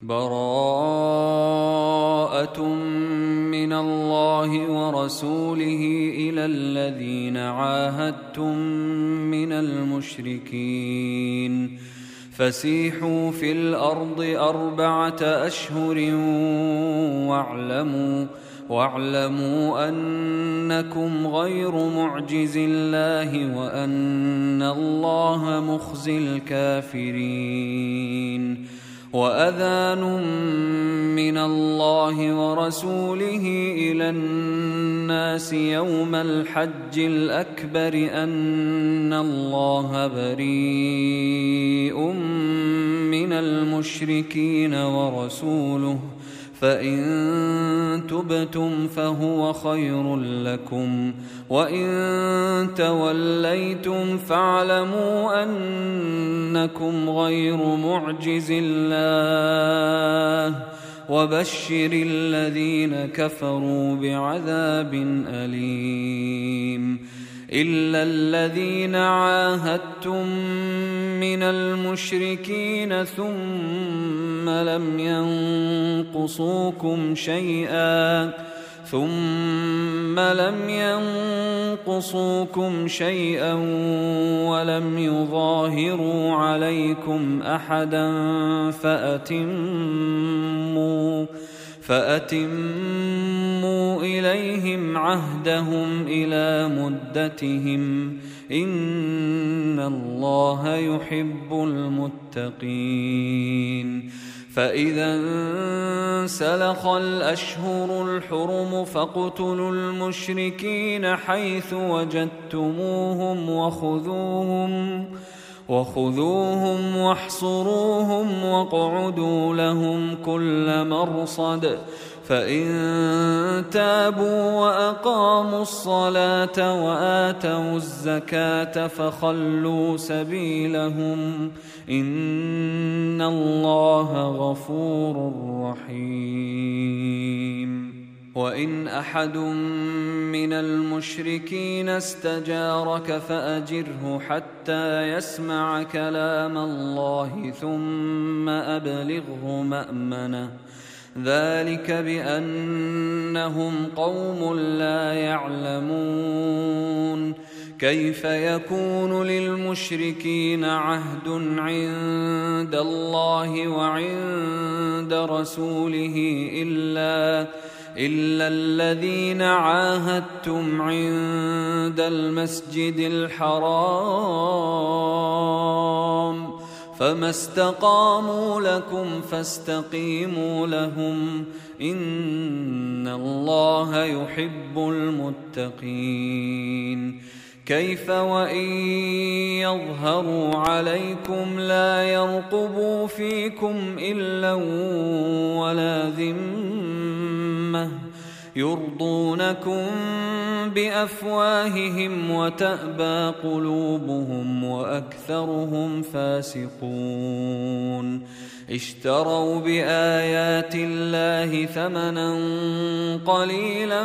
براءة من الله ورسوله إلى الذين عاهدتم من المشركين فسيحوا في الأرض 4 أشهر واعلموا أنكم غير معجز الله وأن الله مخزي الكافرين. وأذان من الله ورسوله إلى الناس يوم الحج الأكبر أن الله بريء من المشركين ورسوله فإن تبتم فهو خير لكم وإن توليتم فاعلموا أنكم غير معجز الله وبشر الذين كفروا بعذاب أليم. إلا الذين عاهدتم من المشركين ثم لم ينقصوكم شيئا ولم يظاهروا عليكم أحدا فأتموا إليهم عهدهم إلى مدتهم إن الله يحب المتقين. فإذا انسلخ الأشهر الحرم فاقتلوا المشركين حيث وجدتموهم وخذوهم واحصروهم واقعدوا لهم كل مرصد فإن تابوا وأقاموا الصلاة وآتوا الزكاة فخلوا سبيلهم إن الله غفور رحيم. وإن أحد من المشركين استجارك فأجره حتى يسمع كلام الله ثم أبلغه مأمنه ذلك بأنهم قوم لا يعلمون. كيف يكون للمشركين عهد عند الله وعند رسوله إلا الذين عاهدتم عند المسجد الحرام فما استقاموا لكم فاستقيموا لهم إن الله يحب المتقين. كيف وإن يظهروا عليكم لا يرقبوا فيكم إلا ولا ذمة يرضونكم بأفواههم وتأبى قلوبهم وأكثرهم فاسقون. اشتروا بآيات الله ثمنا قليلا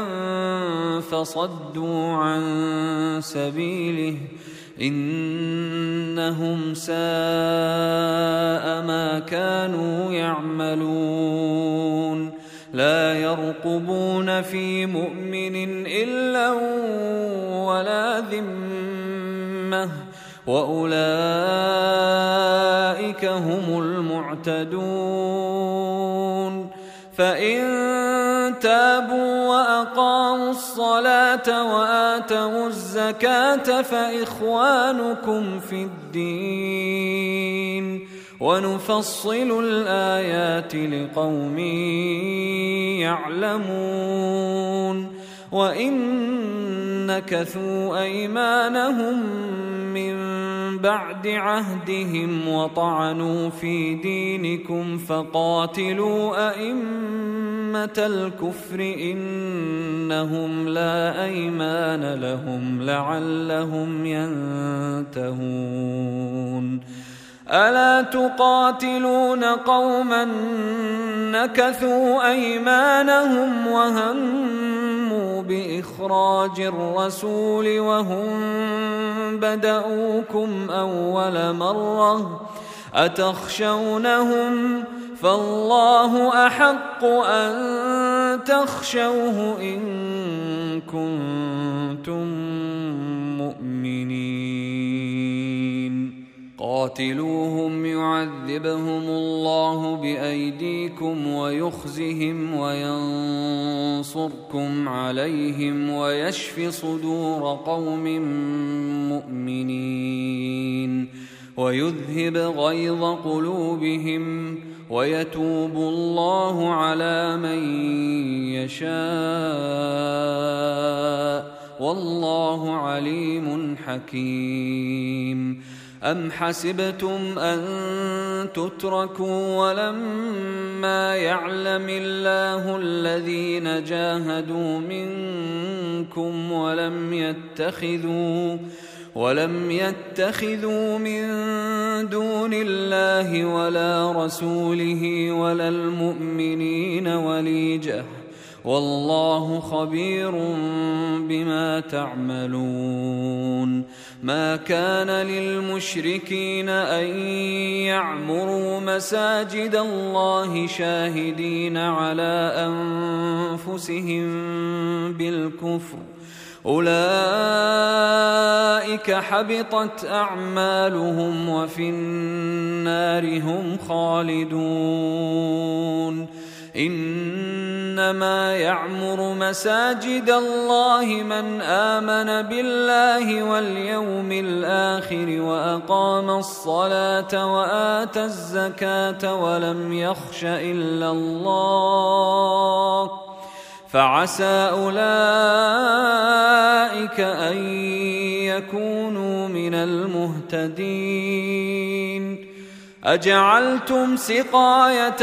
فصدوا عن سبيله إنهم ساء ما كانوا يعملون. لا يرقبون في مؤمن إلا ولا ذمة وأولئك هم المعتدون. فإن تابوا وأقاموا الصلاة وآتوا الزكاة فإخوانكم في الدين ونفصل الآيات لقوم يعلمون. وإن نكثوا أيمانهم من بعد عهدهم وطعنوا في دينكم فقاتلوا أئمة الكفر إنهم لا أيمان لهم لعلهم ينتهون. ألا تقاتلون قوما نكثوا أيمانهم وهموا بإخراج الرسول وهم بدؤوكم أول مرة أتخشونهم فالله أحق أن تخشوه إن كنتم مؤمنين قاتلوهم يعذبهم الله بأيديكم ويخزهم وينصركم عليهم ويشف صدور قوم مؤمنين ويذهب غيظ قلوبهم ويتوب الله على من يشاء والله عليم حكيم أم حسبتم أن تتركوا ولما يعلم الله الذين جاهدوا منكم ولم يتخذوا من دون الله ولا رسوله ولا المؤمنين وليجة والله خبير بما تعملون ما كان للمشركين أن يعمروا مساجد الله شاهدين على أنفسهم بالكفر أولئك حبطت أعمالهم وفي النار هم خالدون إنما يعمر مساجد الله من آمن بالله واليوم الآخر وأقام الصلاة وآتى الزكاة ولم يخش إلا الله فعسى أولئك أن يكونوا من المهتدين أجعلتم سقاية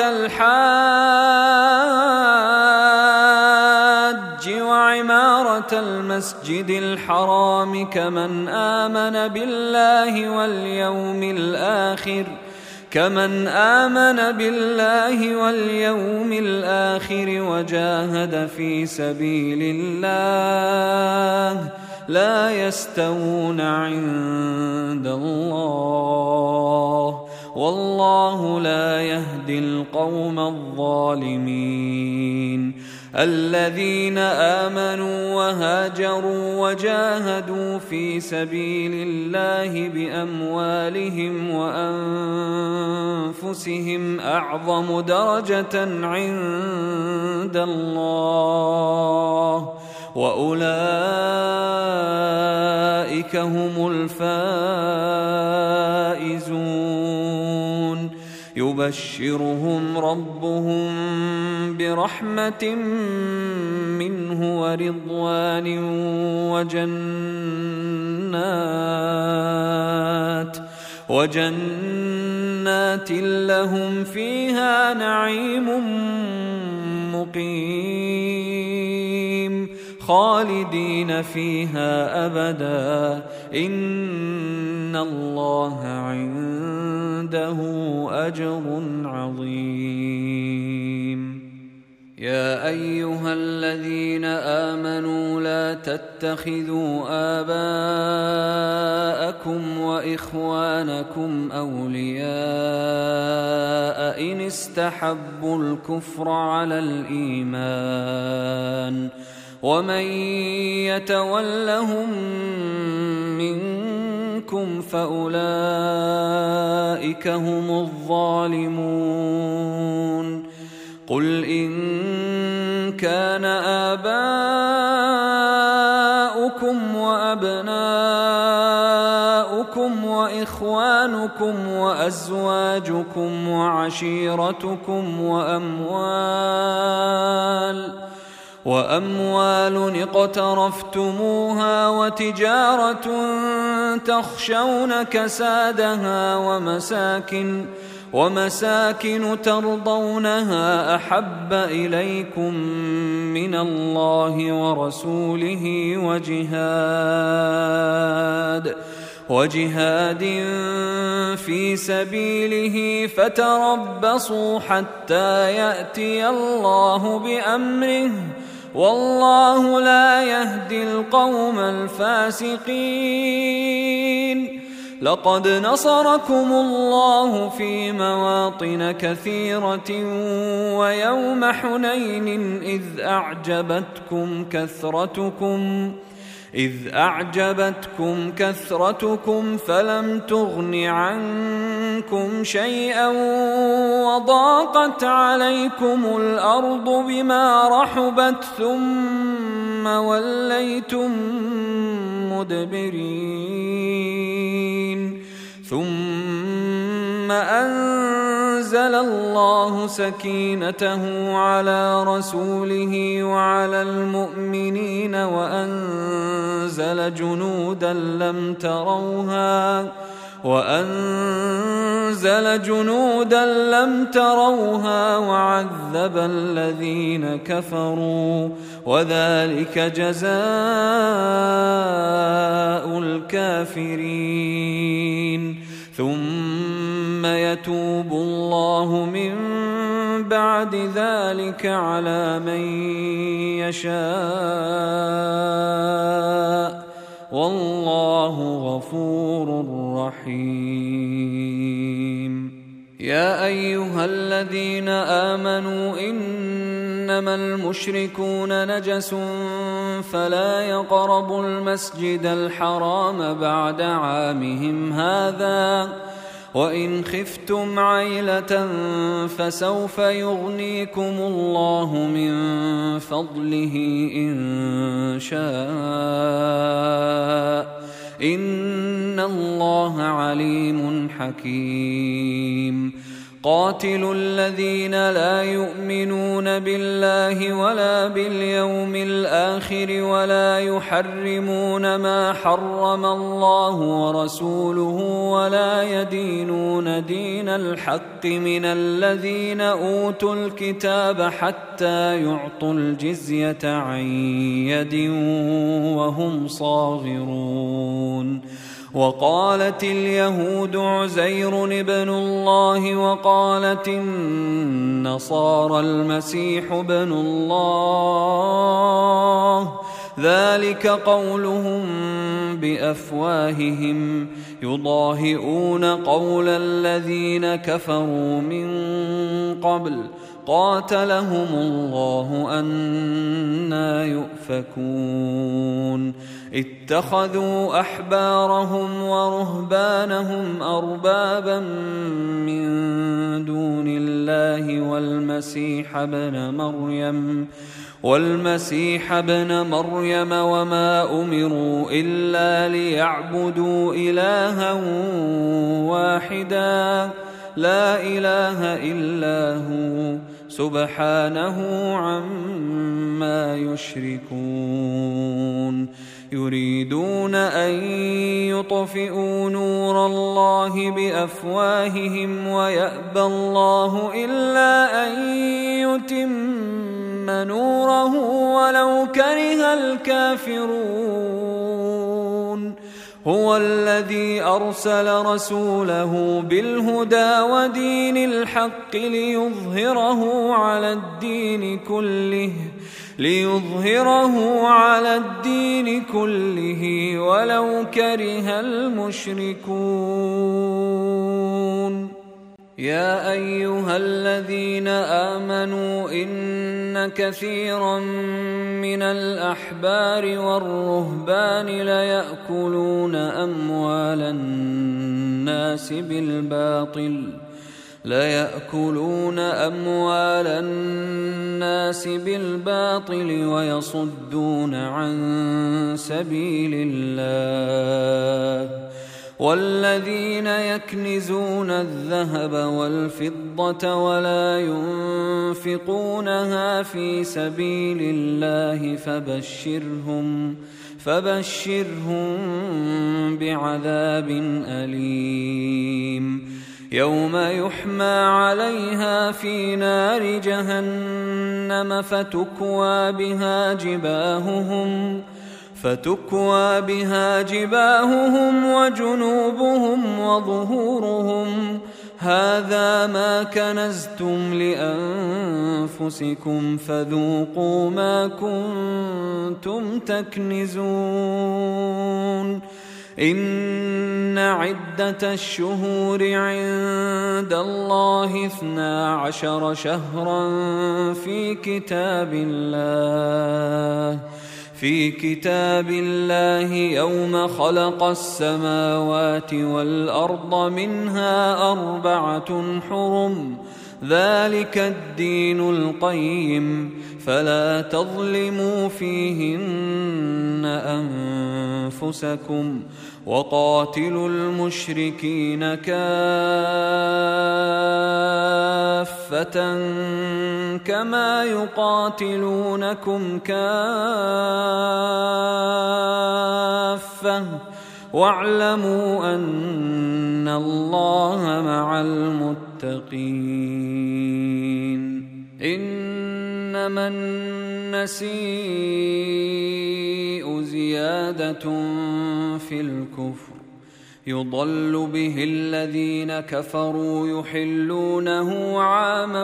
الحاج وعمارة المسجد الحرام كمن آمن بالله واليوم الآخر وجاهد في سبيل الله لا يستوون عند الله والله لا يهدي القوم الظالمين الذين آمنوا وهاجروا وجاهدوا في سبيل الله بأموالهم وأنفسهم أعظم درجة عند الله وأولئك هم الفائزون يبشرهم ربهم برحمة منه ورضوان وجنات لهم فيها نعيم مقيم خالدين فيها أبدا إن الله عنده أجر عظيم يا أيها الذين آمنوا لا تتخذوا آباءكم وإخوانكم أولياء إن استحبوا الكفر على الإيمان ومن يتولهم منكم فأولئك هم الظالمون قل إن كان آباؤكم وأبناؤكم وإخوانكم وأزواجكم وعشيرتكم وأموال اقترفتموها وتجارة تخشون كسادها ومساكن ترضونها أحب إليكم من الله ورسوله وجهاد في سبيله فتربصوا حتى يأتي الله بأمره والله لا يهدي القوم الفاسقين لقد نصركم الله في مواطن كثيرة ويوم حنين إذ أعجبتكم كثرتكم فلم تغن عنكم شيئا وضاقت عليكم الأرض بما رحبت ثم وليتم مدبرين ثم أنزل الله سكينته على رسوله وعلى المؤمنين وأنزل جنودا لم تروها وعذب الذين كفروا وذلك جزاء الكافرين ثم يتوب الله من بعد ذلك على من يشاء والله غفور رحيم. يا أيها الذين آمنوا إنما المشركون نجس فلا يقربوا المسجد الحرام بعد عامهم هذا وإن خفتم عيلة فسوف يغنيكم الله من فضله إن شاء إن الله عليم حكيم. قاتلوا الذين لا يؤمنون بالله ولا باليوم الآخر ولا يحرمون ما حرم الله ورسوله ولا يدينون دين الحق من الذين أوتوا الكتاب حتى يعطوا الجزية عن يد وهم صاغرون. وقالت اليهود عزير ابن الله وقالت النصارى المسيح ابن الله ذلك قولهم بأفواههم يضاهئون قول الذين كفروا من قبل قاتلهم الله أنى يؤفكون. اتخذوا أحبارهم ورهبانهم أربابا من دون الله والمسيح ابن مريم وما أمروا إلا ليعبدوا إلها واحدا لا إله إلا هو سبحانه عما يشركون. يريدون أن يطفئوا نور الله بأفواههم ويأبى الله إلا أن يتم نوره ولو كره الكافرون. هو الذي أرسل رسوله بالهدى ودين الحق ليظهره على الدين كله ولو كره المشركون. يا أيها الذين آمنوا إن كثيرا من الأحبار والرهبان ليأكلون أموال الناس بالباطل ويصدون عن سبيل الله. والذين يكنزون الذهب والفضة ولا ينفقونها في سبيل الله فبشرهم بعذاب أليم. يوم يحمى عليها في نار جهنم فتكوى بها جباههم وجنوبهم وظهورهم هذا ما كنزتم لأنفسكم فذوقوا ما كنتم تكنزون. إن عدة الشهور عند الله 12 شهرا في كتاب الله يوم خلق السماوات والأرض منها 4 حرم ذلك الدين القيم فلا تظلموا فيهن أنفسكم وقاتلوا المشركين كافة كما يقاتلونكم كافة واعلموا أن الله مع المتقين إنما النسيء زيادة في الكفر يضل به الذين كفروا يحلونه عاما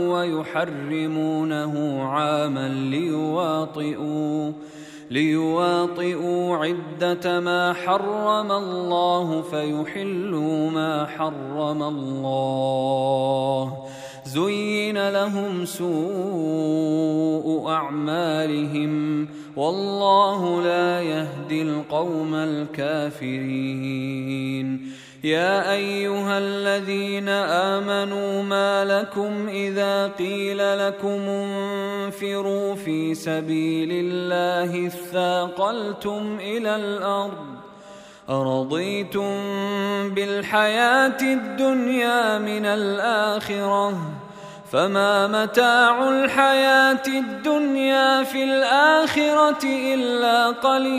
ويحرمونه عاما ليواطئوا عدة ما حرم الله فيحلوا ما حرم الله زين لهم سوء أعمالهم والله لا يهدي القوم الكافرين يا أيها الذين آمنوا ما لكم إذا قيل لكم انفروا في سبيل الله اثاقلتم إلى الأرض أرضيتم بالحياة الدنيا من الآخرة فما متاع الحياة الدنيا في الآخرة إلا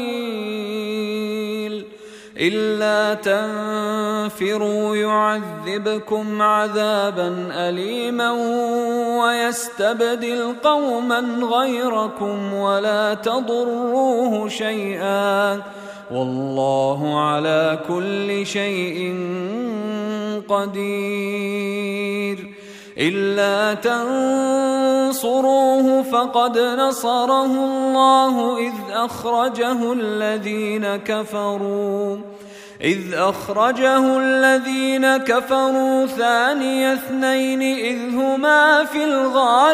قليل إلا تنفروا يعذبكم عذابا أليما ويستبدل قوما غيركم ولا تضروه شيئا والله على كل شيء قدير إلا تنصروه فقد نصره الله إذ أخرجه الذين كفروا ثاني اثنين إذ هما في الغار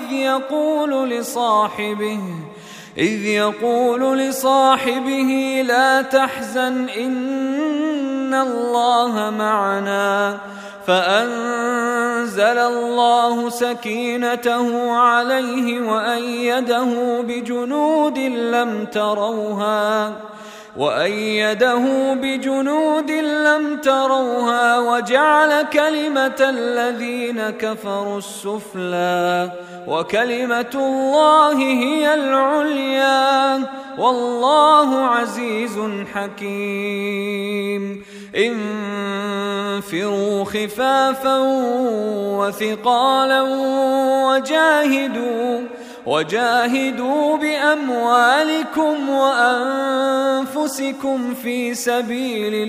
إذ يقول لصاحبه لا تحزن إن الله معنا فأنزل الله سكينته عليه وأيده بجنود لم تروها وجعل كلمة الذين كفروا السفلى وكلمة الله هي العليا والله عزيز حكيم انفروا خفافا وثقالا وجاهدوا بأموالكم وأنفسكم في سبيل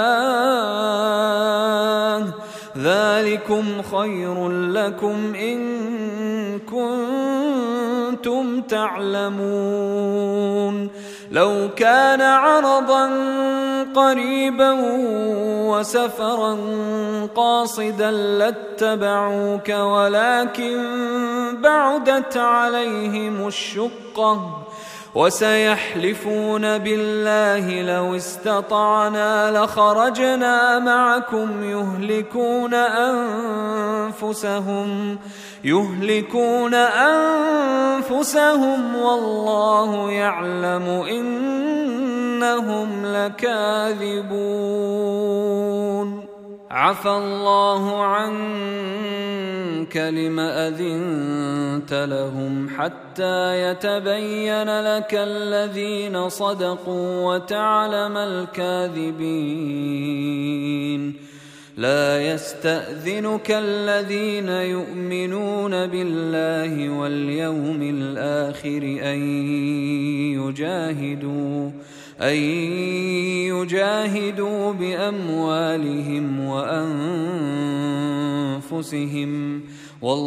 الله ذلكم خير لكم إن كنتم تعلمون لو كان عرضا قريبا وسفرا قاصدا لاتبعوك ولكن بعدت عليهم الشقة وسيحلفون بالله لو استطعنا لخرجنا معكم يهلكون أنفسهم والله يعلم إنهم لكاذبون عفى الله عنك لم أذنت لهم حتى يتبين لك الذين صدقوا وتعلم الكاذبين لا يستأذنك الذين يؤمنون بالله واليوم الآخر أن يجاهدوا بأموالهم وأنفسهم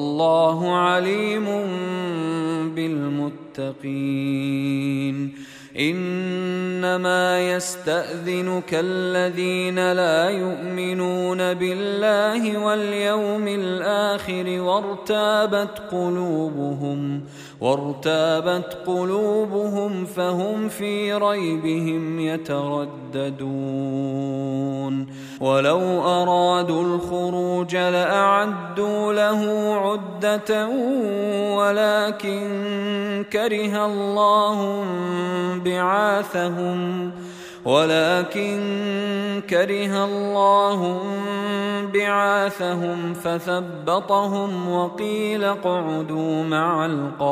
والله عليم بالمتقين إنما يستأذنك الذين لا يؤمنون بالله واليوم الآخر وارتابت قلوبهم فهم في ريبهم يترددون ولو أرادوا الخروج لأعدوا له عدة ولكن كره الله بعاثهم فثبطهم وقيل اقعدوا مع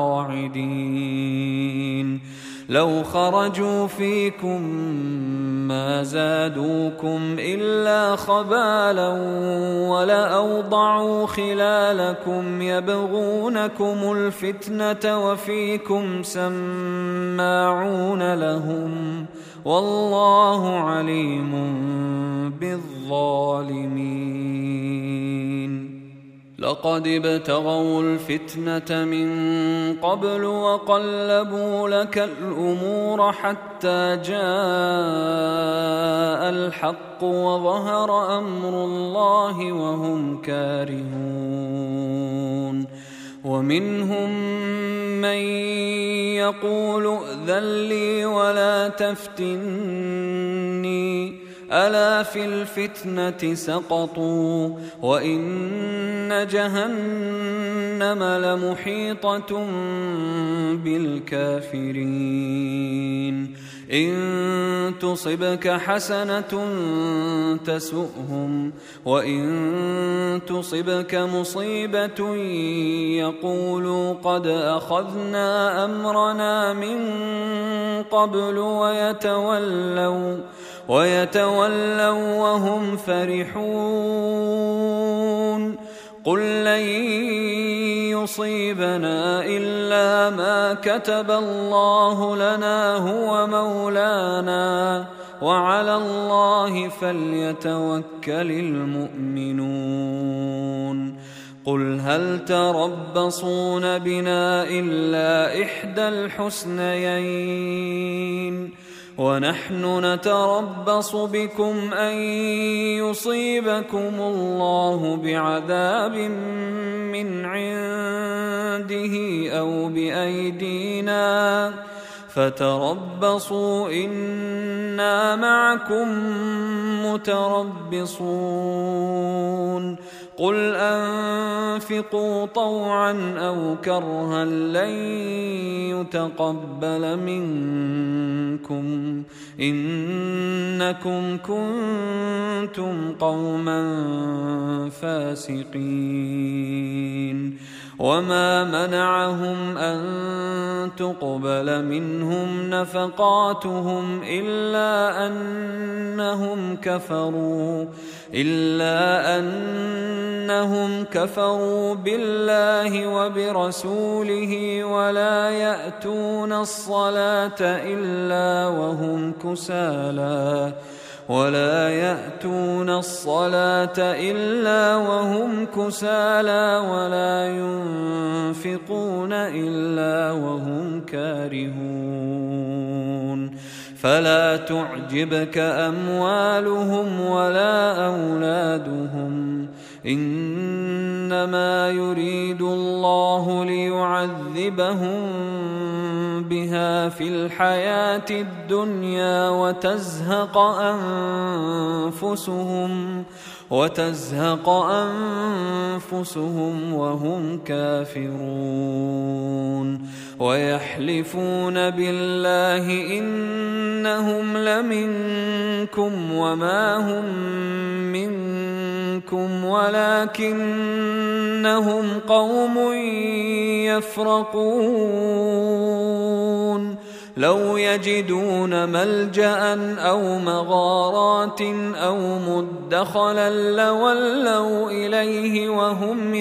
القاعدين لو خرجوا فيكم ما زادوكم إلا خبالا ولأوضعوا خلالكم يبغونكم الفتنة وفيكم سماعون لهم والله عليم بالظالمين لقد ابتغوا الفتنة من قبل وقلبوا لك الأمور حتى جاء الحق وظهر أمر الله وهم كارهون ومنهم من يقول ائذن لي ولا تفتني ألا في الفتنة سقطوا وإن جهنم لمحيطة بالكافرين إن تصبك حسنة تسؤهم وإن تصبك مصيبة يقولوا قد أخذنا أمرنا من قبل ويتولوا وهم فرحون قل لن يصيبنا إلا ما كتب الله لنا هو مولانا وعلى الله فليتوكل المؤمنون قل هل تربصون بنا إلا إحدى الحسنيين ونحن نتربص بكم أن يصيبكم الله بعذاب من عنده أو بأيدينا فتربصوا إنا معكم متربصون قل أنفقوا طوعا أو كرها لن يتقبل منكم إنكم كنتم قوما فاسقين وما منعهم أن تقبل منهم نفقاتهم إلا أنهم كفروا بالله وبرسوله ولا يأتون الصلاة إلا وهم كسالى ولا ينفقون إلا وهم كارهون فلا تعجبك أموالهم ولا أولادهم إنما يريد الله ليعذبهم بها في الحياة الدنيا وتزهق أنفسهم وهم كافرون ويحلفون بالله إنهم لمنكم وما هم منكم ولكنهم قوم يفرقون لو يجدون ملجأ أو مغارات أو مدخلا لولوا إليه وهم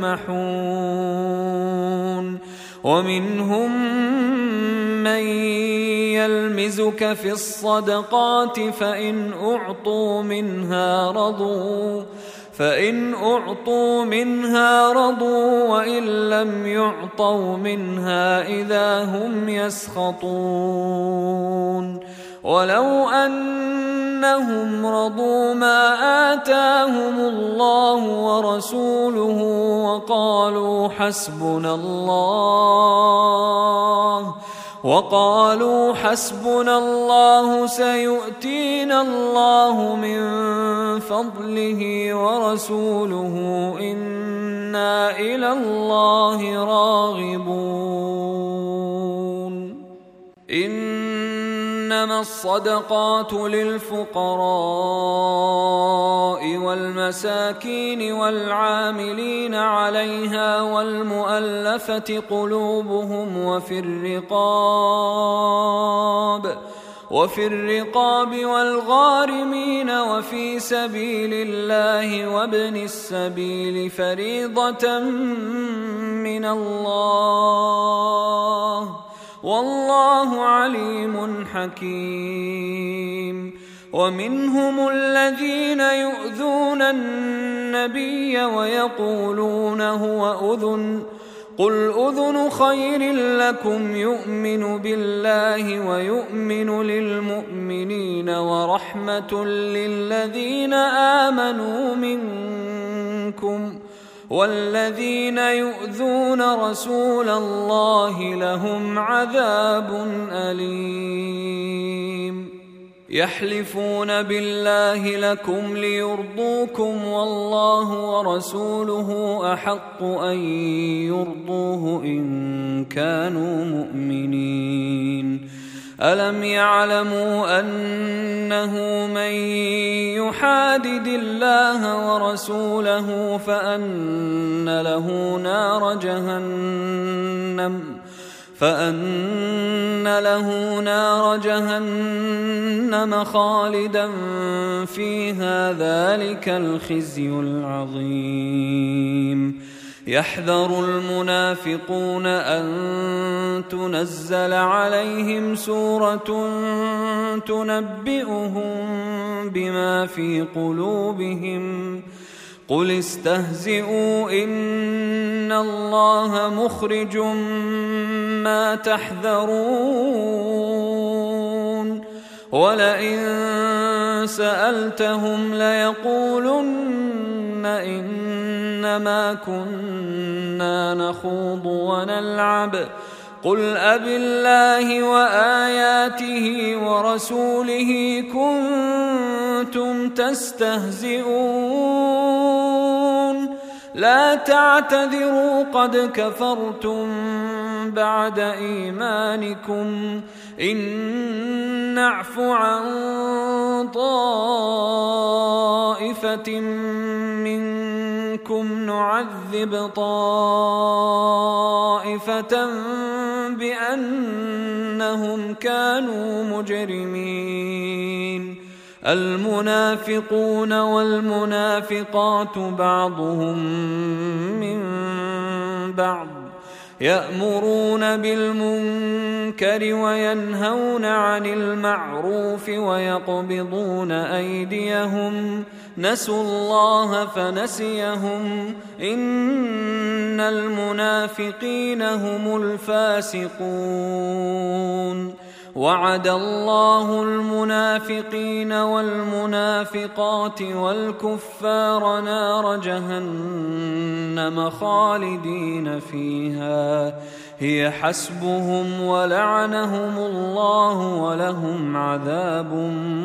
يجمحون ومنهم من يلمزك في الصدقات فإن فإن أعطوا منها رضوا وإن لم يعطوا منها إذا هم يسخطون ولو أنهم رضوا ما آتاهم الله ورسوله وقالوا حسبنا الله سيؤتينا الله من فضله ورسوله إنا إلى الله راغبون إنما الصدقات للفقراء والمساكين والعاملين عليها والمؤلفة قلوبهم وفي الرقاب والغارمين وفي سبيل الله وابن السبيل فريضة من الله والله عليم حكيم ومنهم الذين يؤذون النبي ويقولون هو أذن قل أذن خير لكم يؤمن بالله ويؤمن للمؤمنين ورحمة للذين آمنوا منكم والذين يؤذون رسول الله لهم عذاب أليم يحلفون بالله لكم ليرضوكم والله ورسوله أحق أن يرضوه إن كانوا مؤمنين ألم يعلموا أنه من يحادد الله ورسوله فأن له نار جهنم خالدا فيها ذلك الخزي العظيم يحذر المنافقون أن تنزل عليهم سورة تنبئهم بما في قلوبهم قل استهزئوا إن الله مخرج ما تحذرون ولئن سألتهم ليقولن إنما كنا نخوض ونلعب قل أبالله وآياته ورسوله كنتم تستهزئون لا تعتذروا قد كفرتم بعد إيمانكم إن نعف عن طائفة منكم نعذب طائفة بأنهم كانوا مجرمين المنافقون والمنافقات بعضهم من بعض يأمرون بالمنكر وينهون عن المعروف ويقبضون أيديهم نسوا الله فنسيهم إن المنافقين هم الفاسقون وعد الله المنافقين والمنافقات والكفار نار جهنم خالدين فيها هي حسبهم ولعنهم الله ولهم عذاب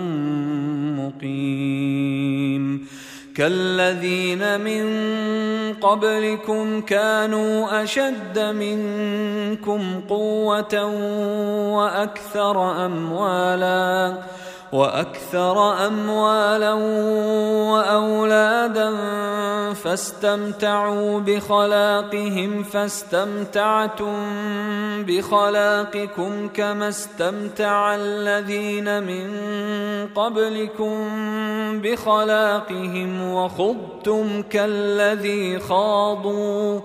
مقيم كالذين من قبلكم كانوا أشد منكم قوة وأكثر أموالا وأولادا فاستمتعوا بخلاقهم فاستمتعتم بخلاقكم كما استمتع الذين من قبلكم بخلاقهم وخضتم كالذي خاضوا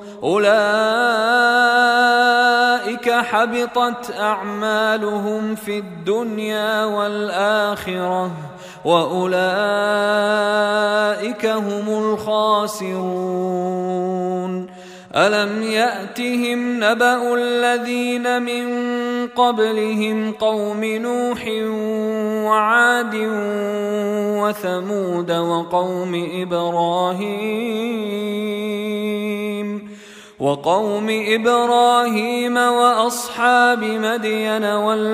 أولئك حبطت أعمالهم في الدنيا والآخرة وأولئك هم الخاسرون. ألم يأتهم نبأ الذين من قبلهم قوم نوح وعاد وثمود وقوم إبراهيم وأصحاب مدين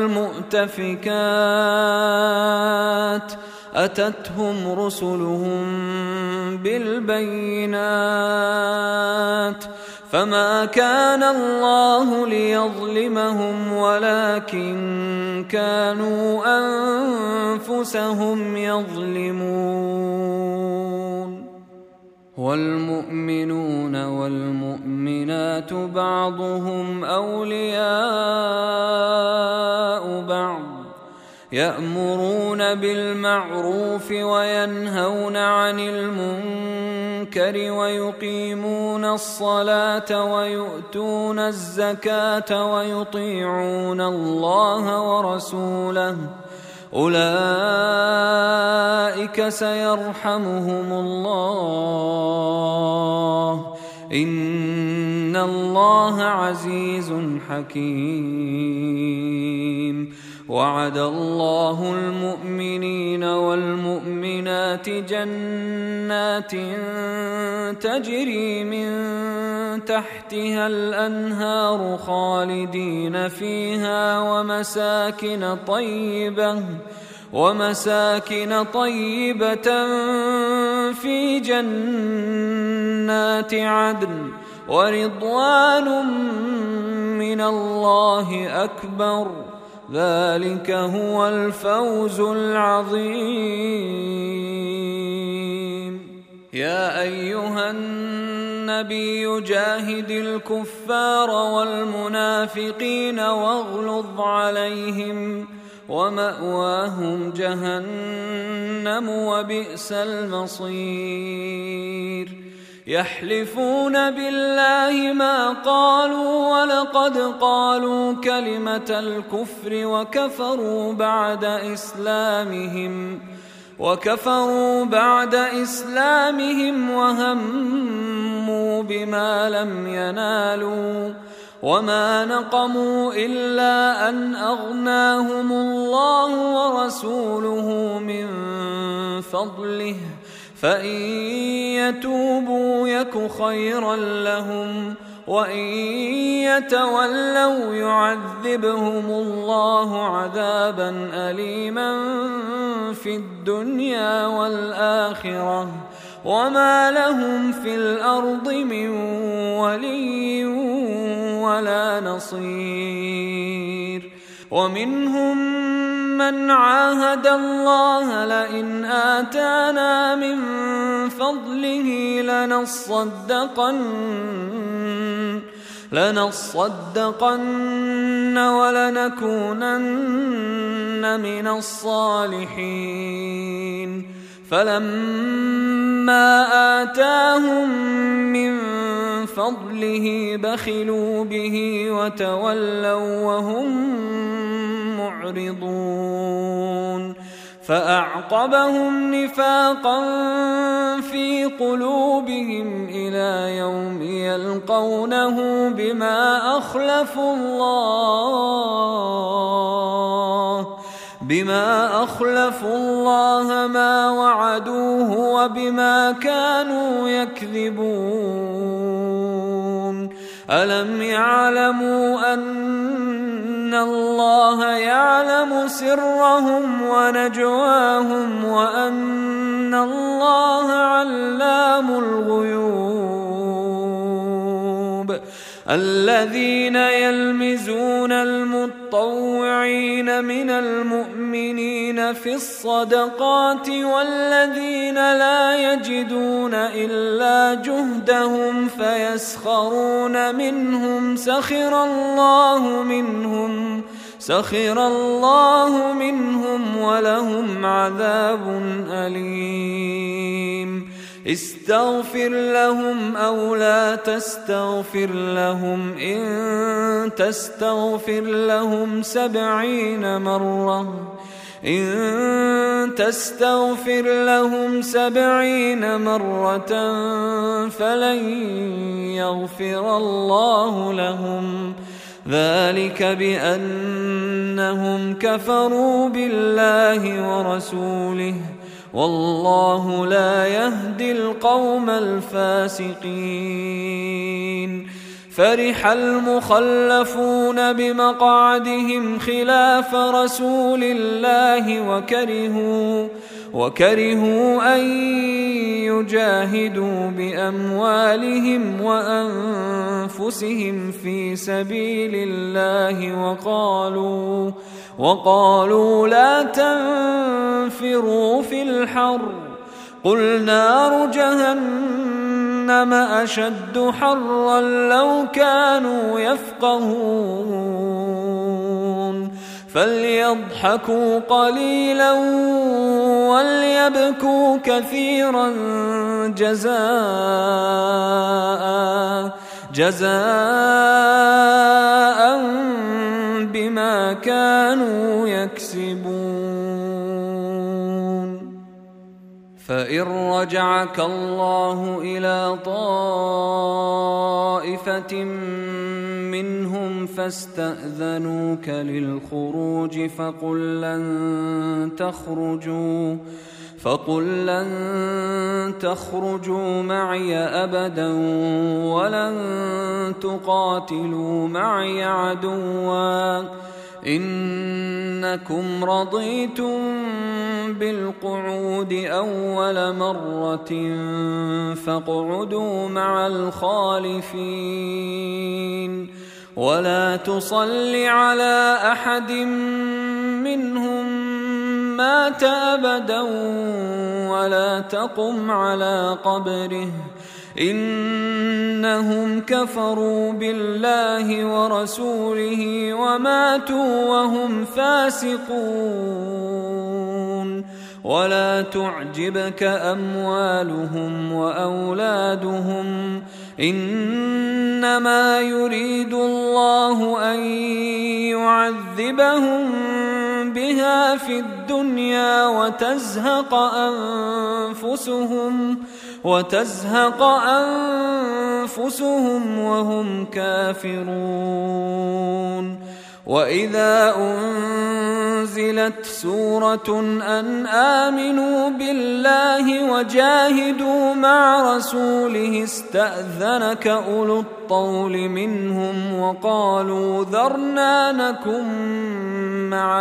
والمؤتفكات أتتهم رسلهم بالبينات فما كان الله ليظلمهم ولكن كانوا أنفسهم يظلمون. والمؤمنون والمؤمنات بعضهم أولياء بعض يأمرون بالمعروف وينهون عن المنكر ويقيمون الصلاة ويؤتون الزكاة ويطيعون الله ورسوله أولئك سيرحمهم الله إن الله عزيز حكيم. وعد الله المؤمنين والمؤمنات جنات تجري من تحتها الأنهار خالدين فيها ومساكن طيبة في جنات عدن ورضوان من الله أكبر ذلك هو الفوز العظيم. يا أيها النبي جاهد الكفار والمنافقين واغلظ عليهم ومأواهم جهنم وبئس المصير. يحلفون بالله ما قالوا ولقد قالوا كلمة الكفر وكفروا بعد إسلامهم وهموا بما لم ينالوا وما نقموا إلا أن أغناهم الله ورسوله من فضله فإن يتوبوا يك خيرا لهم وإن يتولوا يعذبهم الله عذابا أليما في الدنيا والآخرة وما لهم في الأرض من ولي ولا نصير. ومنهم من عاهد الله لئن آتانا من فضله لنصدقن ولنكونن من الصالحين. فلما آتاهم من فضله بخلوا به وتولوا وهم معرضون. فأعقبهم نفاقا في قلوبهم إلى يوم يلقونه بما أخلفوا الله ما وعدوه وبما كانوا يكذبون. ألم يعلموا أن الله يعلم سرهم ونجواهم وأن الله علام الغيوب. الذين يلمزون المطوعين من المؤمنين في الصدقات والذين لا يجدون إلا جهدهم فيسخرون منهم سخر الله منهم ولهم عذاب أليم. استغفر لهم أو لا تستغفر لهم إن تستغفر لهم 70 مرة إن تستغفر لهم 70 مرة فلن يغفر الله لهم، ذلك بأنهم كفروا بالله ورسوله، والله لا يهدي القوم الفاسقين. فرح المخلفون بمقعدهم خلاف رسول الله وكرهوا أن يجاهدوا بأموالهم وأنفسهم في سبيل الله وقالوا لا تنفروا في الحر، قل نار جهنم أشد حرا لو كانوا يفقهون. فليضحكوا قليلا وليبكوا كثيرا جزاء بما كانوا يكسبون. فإن رجعك الله إلى طائفة منهم فاستأذنوك للخروج فقل لن تخرجوا معي أبدا ولن تقاتلوا معي عدوا، إنكم رضيتم بالقعود أول مرة فاقعدوا مع الخالفين، ولا تصل على أحد منهم مات أبدا ولا تقم على قبره، إنهم كفروا بالله ورسوله وماتوا وهم فاسقون. ولا تعجبك أموالهم وأولادهم، إنما يريد الله أن يعذبهم بها في الدنيا وتزهق أنفسهم وهم كافرون. وإذا أنزلت سورة أن آمنوا بالله وجاهدوا مع رسوله استأذنك أولو الطول منهم وقالوا ذرنا نكن مع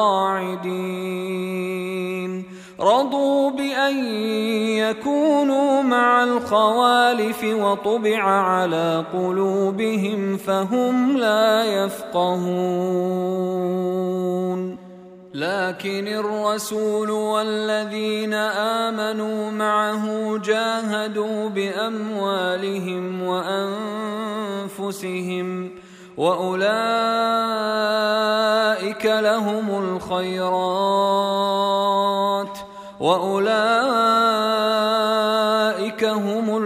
القاعدين، رضوا بأن يكونوا مع الخوالف وطبع على قلوبهم فهم لا يفقهون. لكن الرسول والذين آمنوا معه جاهدوا بأموالهم وأنفسهم، وأولئك لهم الخيرات وأولئك هم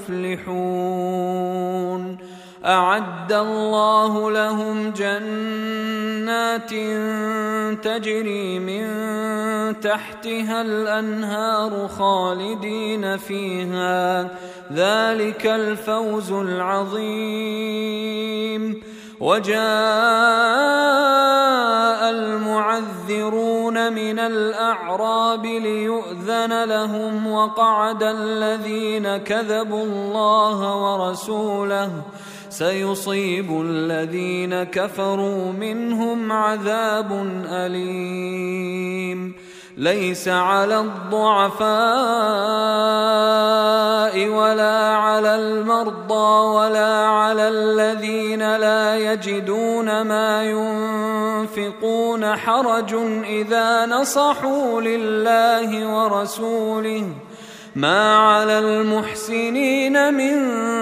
المفلحون. أعد الله لهم جنات تجري من تحتها الأنهار خالدين فيها، ذلك الفوز العظيم. وجاء المعذرون من الأعراب ليؤذن لهم وقعد الذين كذبوا الله ورسوله، سيصيب الذين كفروا منهم عذاب أليم. ليس على الضعفاء ولا على المرضى ولا على الذين لا يجدون ما ينفقون حرج إذا نصحوا لله ورسوله، ما على المحسنين من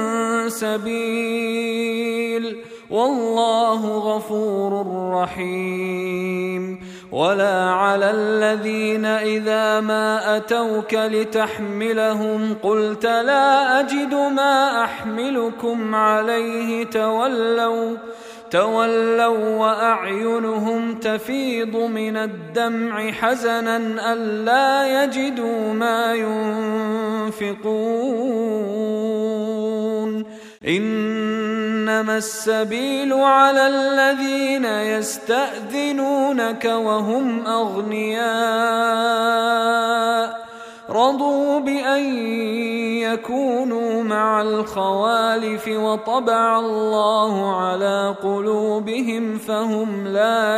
سبيل، والله غفور رحيم. ولا على الذين إذا ما أتوك لتحملهم قلت لا أجد ما أحملكم عليه تولوا وأعينهم تفيض من الدمع حزنا ألا يجدوا ما ينفقون إنما السبيل على الذين يستأذنونك وهم أغنياء رضوا بأن يكونوا مع الخوالف وطبع الله على قلوبهم فهم لا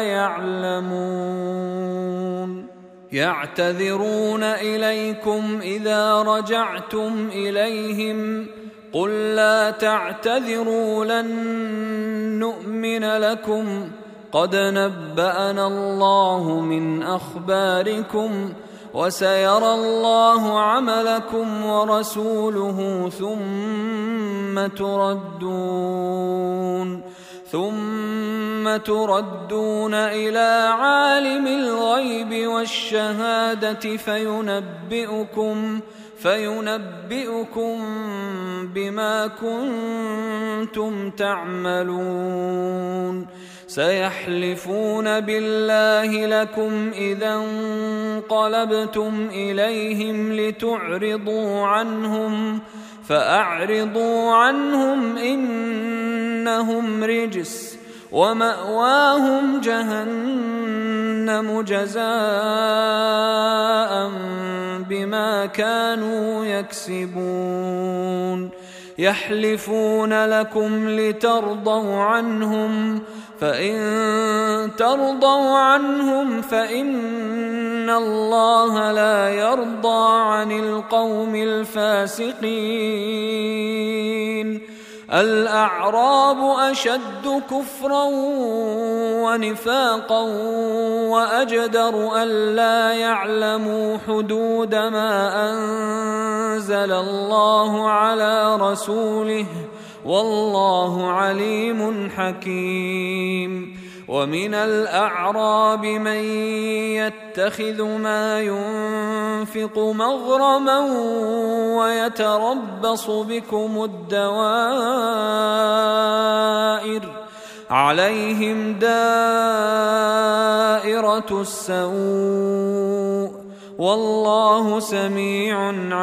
يعلمون يعتذرون إليكم إذا رجعتم إليهم قل لا تعتذروا لن نؤمن لكم قد نبأنا الله من أخباركم وسيرى الله عملكم ورسوله ثم تردون إلى عالم الغيب والشهادة فينبئكم بما كنتم تعملون سيحلفون بالله لكم إذا انقلبتم إليهم لتعرضوا عنهم فأعرضوا عنهم إنهم رجس ومأواهم جهنم جزاء بما كانوا يكسبون يحلفون لكم لترضوا عنهم فإن ترضوا عنهم فإن الله لا يرضى عن القوم الفاسقين الأعراب أشد كفرا ونفاقا وأجدر ألا يعلموا حدود ما أنزل الله على رسوله والله عليم حكيم ومن الأعراب من يتخذ ما ينفق مغرما ويتربص بكم الدوائر عليهم دائرة السوء والله سميع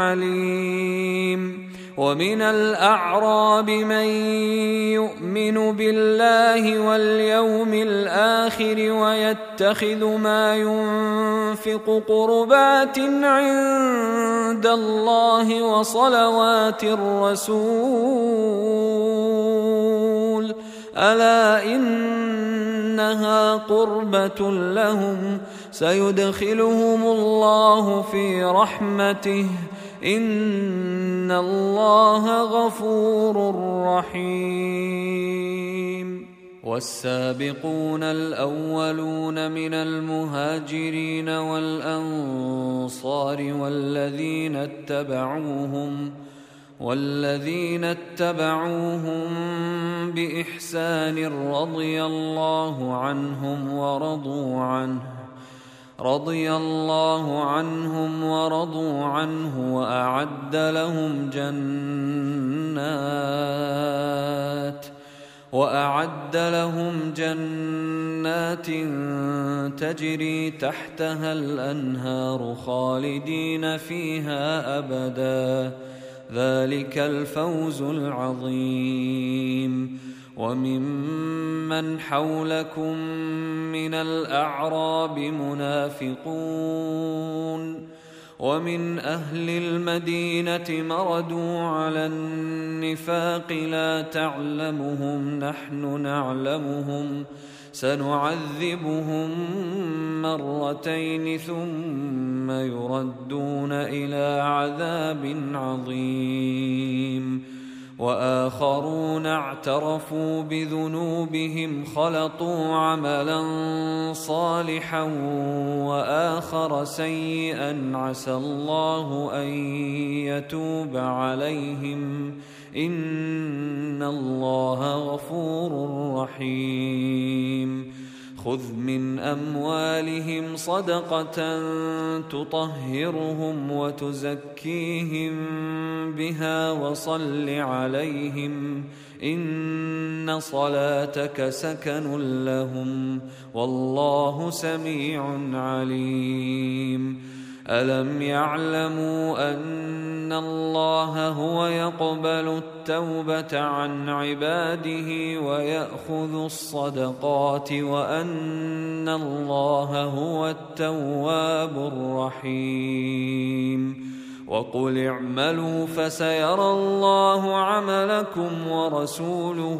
عليم ومن الأعراب من يؤمن بالله واليوم الآخر ويتخذ ما ينفق قربات عند الله وصلوات الرسول ألا إنها قربة لهم سيدخلهم الله في رحمته إن الله غفور رحيم والسابقون الأولون من المهاجرين والأنصار والذين اتبعوهم بإحسان رضي الله عنهم ورضوا عنه وأعد لهم جنات تجري تحتها الأنهار خالدين فيها أبدا ذلك الفوز العظيم وممن حولكم من الأعراب منافقون ومن أهل المدينة مردوا على النفاق لا تعلمهم نحن نعلمهم سنعذبهم مرتين ثم يردون إلى عذاب عظيم وآخرون اعترفوا بذنوبهم خلطوا عملا صالحا وآخر سيئا عسى الله أن يتوب عليهم إن الله غفور رحيم خذ من أموالهم صدقة تطهرهم وتزكيهم بها وصل عليهم إن صلاتك سكن لهم والله سميع عليم ألم يعلموا أن الله هو يقبل التوبة عن عباده ويأخذ الصدقات وأن الله هو التواب الرحيم وقل اعملوا فسيرى الله عملكم ورسوله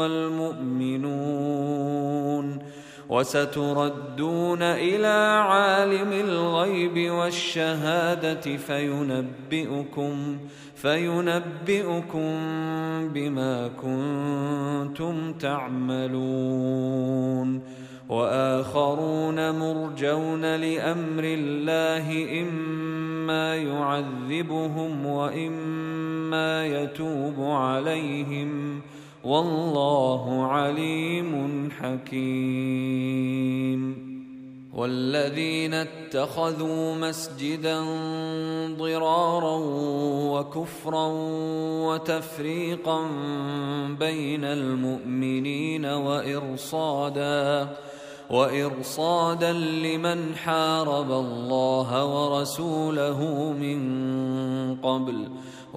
والمؤمنون وستردون إلى عالم الغيب والشهادة فينبئكم بما كنتم تعملون وآخرون مرجون لأمر الله إما يعذبهم وإما يتوب عليهم والله عليم حكيم والذين اتخذوا مسجدا ضرارا وكفرا وتفريقا بين المؤمنين وإرصادا لمن حارب الله ورسوله من قبل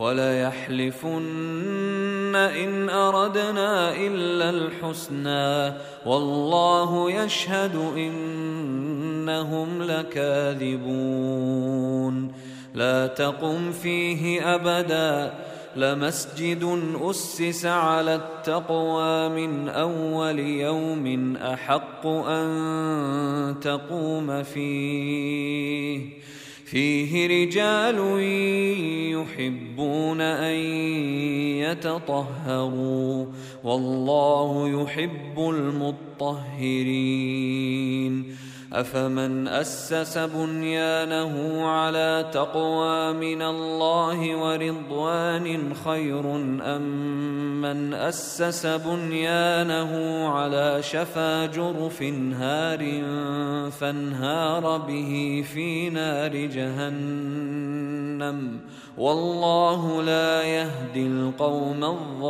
وليحلفن إن أردنا إلا الحسنى والله يشهد إنهم لكاذبون لا تقم فيه أبدا لمسجد أسس على التقوى من أول يوم أحق أن تقوم فيه رجال يحبون أن يتطهروا والله يحب المطهرين أفمن أسس بنيانه على تقوى من الله ورضوان خير أم من أسس بنيانه على شفا جرف هار فانهار به في نار جهنم والله لا يهدي القوم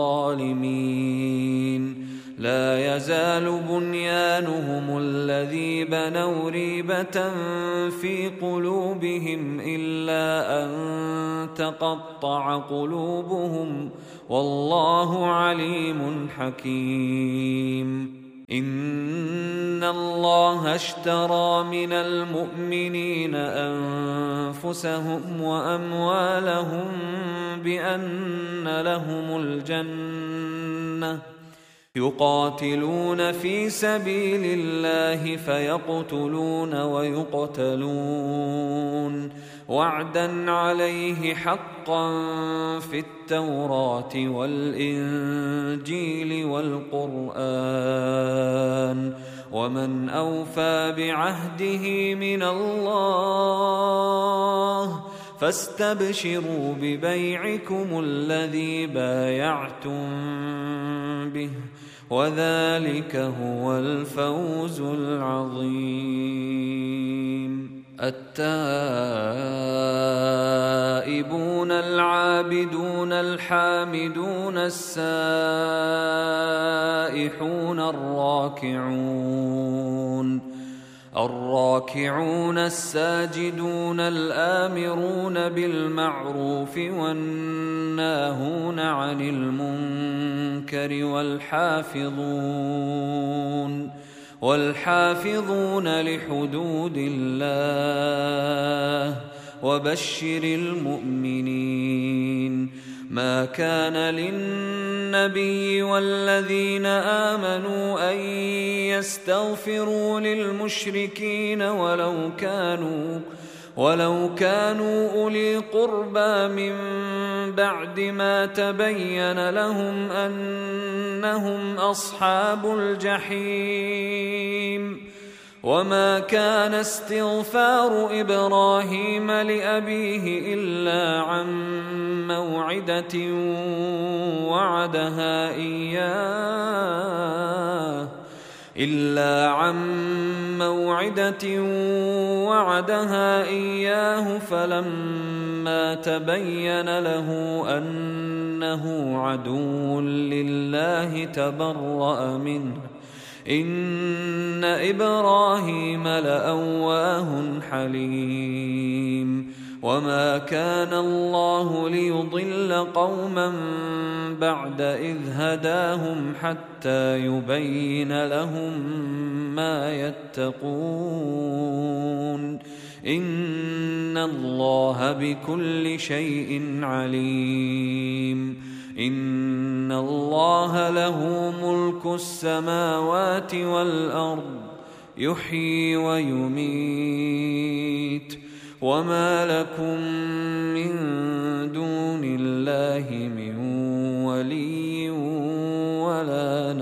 الظالمين لا يزال بنيانهم الذي بنوا ريبة في قلوبهم إلا أن تقطع قلوبهم والله عليم حكيم إن الله اشترى من المؤمنين أنفسهم وأموالهم بأن لهم الجنة يقاتلون في سبيل الله فيقتلون ويقتلون وعدا عليه حقا في التوراة والإنجيل والقرآن ومن أوفى بعهده من الله فاستبشروا ببيعكم الذي بايعتم به وذلك هو الفوز العظيم التائبون العابدون الحامدون السائحون الراكعون الساجدون الآمرون بالمعروف والناهون عن المنكر والحافظون لحدود الله وبشر المؤمنين ما كان للنبي والذين آمنوا أن يستغفروا للمشركين ولو كانوا أولي قربى من بعد ما تبين لهم أنهم أصحاب الجحيم وما كان استغفار إبراهيم لأبيه إلا عن موعدة وعدها إياه فلما تبين له أنه إنه عدو لله تبرأ منه إن إبراهيم لأواه حليم وما كان الله ليضل قوما بعد إذ هداهم حتى يبين لهم ما يتقون إن الله بكل شيء عليم إن الله له ملك السماوات والأرض يحيي ويميت وما لكم من دون الله من ولي ولا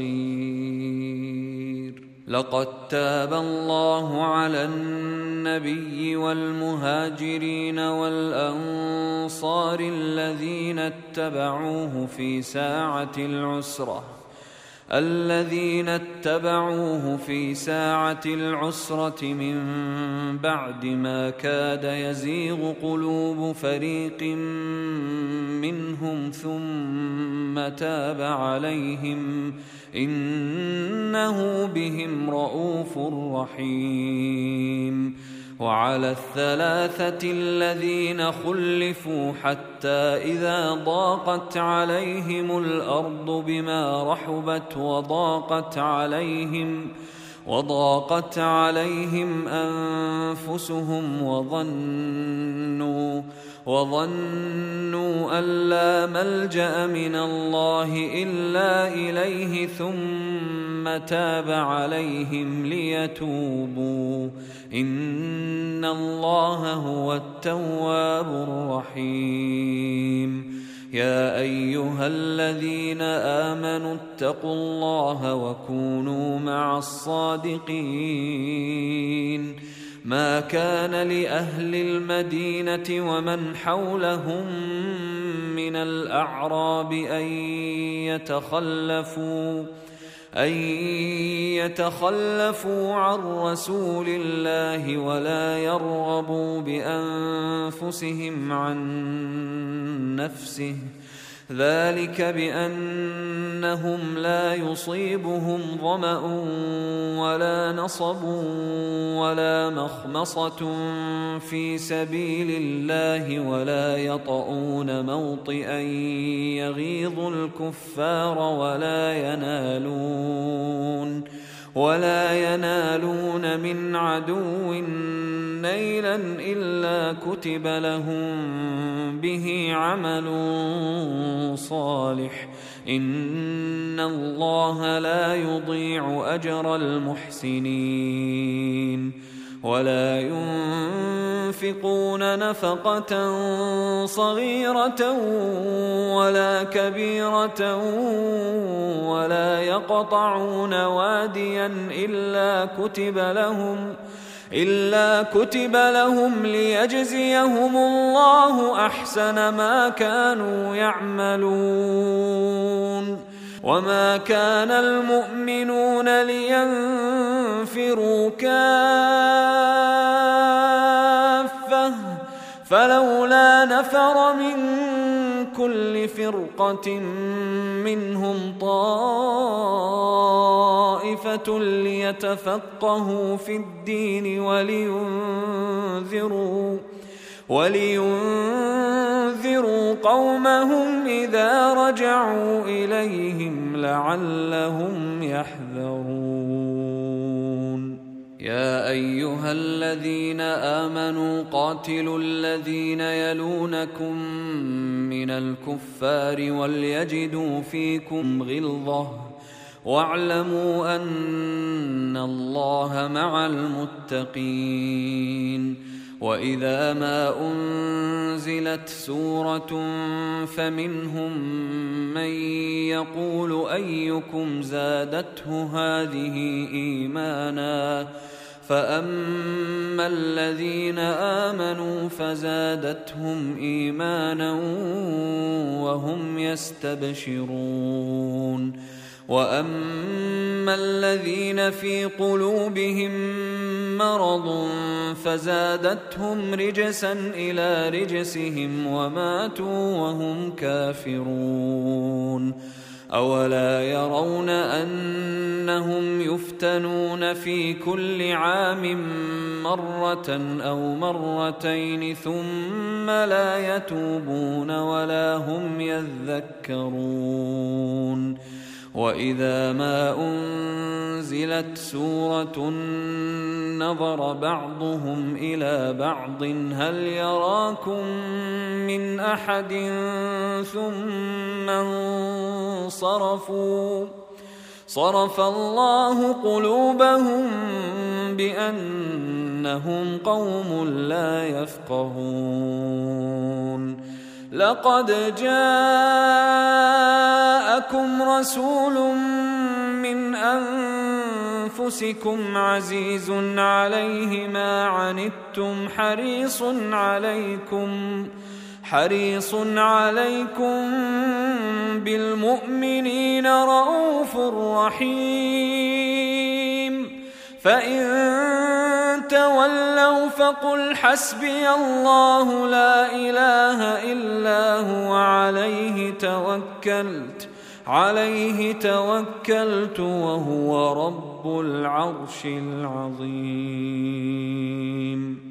نصير لقد تاب الله على النبي والمهاجرين والأنصار الذين اتبعوه في ساعة العسرة من بعد ما كاد يزيغ قلوب فريق منهم ثم تاب عليهم إنه بهم رءوف رحيم وعلى الثلاثة الذين خلفوا حتى إذا ضاقت عليهم الأرض بما رحبت وضاقت عليهم أنفسهم وظنوا أن لا ملجأ من الله إلا إليه ثم تاب عليهم ليتوبوا إن الله هو التواب الرحيم يا أيها الذين آمنوا اتقوا الله وكونوا مع الصادقين ما كان لأهل المدينة ومن حولهم من الأعراب أن يتخلفوا عن رسول الله ولا يرغبوا بأنفسهم عن نفسه ذلك بأنهم لا يصيبهم ظمأ ولا نصب ولا مخمصة في سبيل الله ولا موطئا يغيظ الكفار ولا ينالون من عدو نيلا إلا كتب لهم به عمل صالح إن الله لا يضيع أجر المحسنين ولا ينفقون نفقة صغيرة ولا كبيرة ولا يقطعون واديا إلا كتب لهم ليجزيهم الله أحسن ما كانوا يعملون وما كان المؤمنون لينفروا كافة فلولا نفر من كل فرقة منهم طائفة ليتفقهوا في الدين ولينذروا قومهم إذا رجعوا إليهم لعلهم يحذرون يا أيها الذين آمنوا قاتلوا الذين يلونكم من الكفار وليجدوا فيكم غلظة واعلموا أن الله مع المتقين وإذا ما أنزلت سورة فمنهم من يقول أيكم زادته هذه إيمانا فأما الذين آمنوا فزادتهم إيمانا وهم يستبشرون وأما الذين في قلوبهم مرض فزادتهم رجسا إلى رجسهم وماتوا وهم كافرون أولا يرون أنهم يفتنون في كل عام مرة أو مرتين ثم لا يتوبون ولا هم يذكرون وإذا ما أنزلت سورة نظر بعضهم إلى بعض هل يراكم من أحد ثم انصرفوا صرف الله قلوبهم بأنهم قوم لا يفقهون لقد جاءكم رسول من أنفسكم عزيز عليه ما عنتم حريص عليكم بالمؤمنين رؤوف رحيم فإن تولوا فقل حسبي الله لا إله إلا هو عليه توكلت وهو رب العرش العظيم.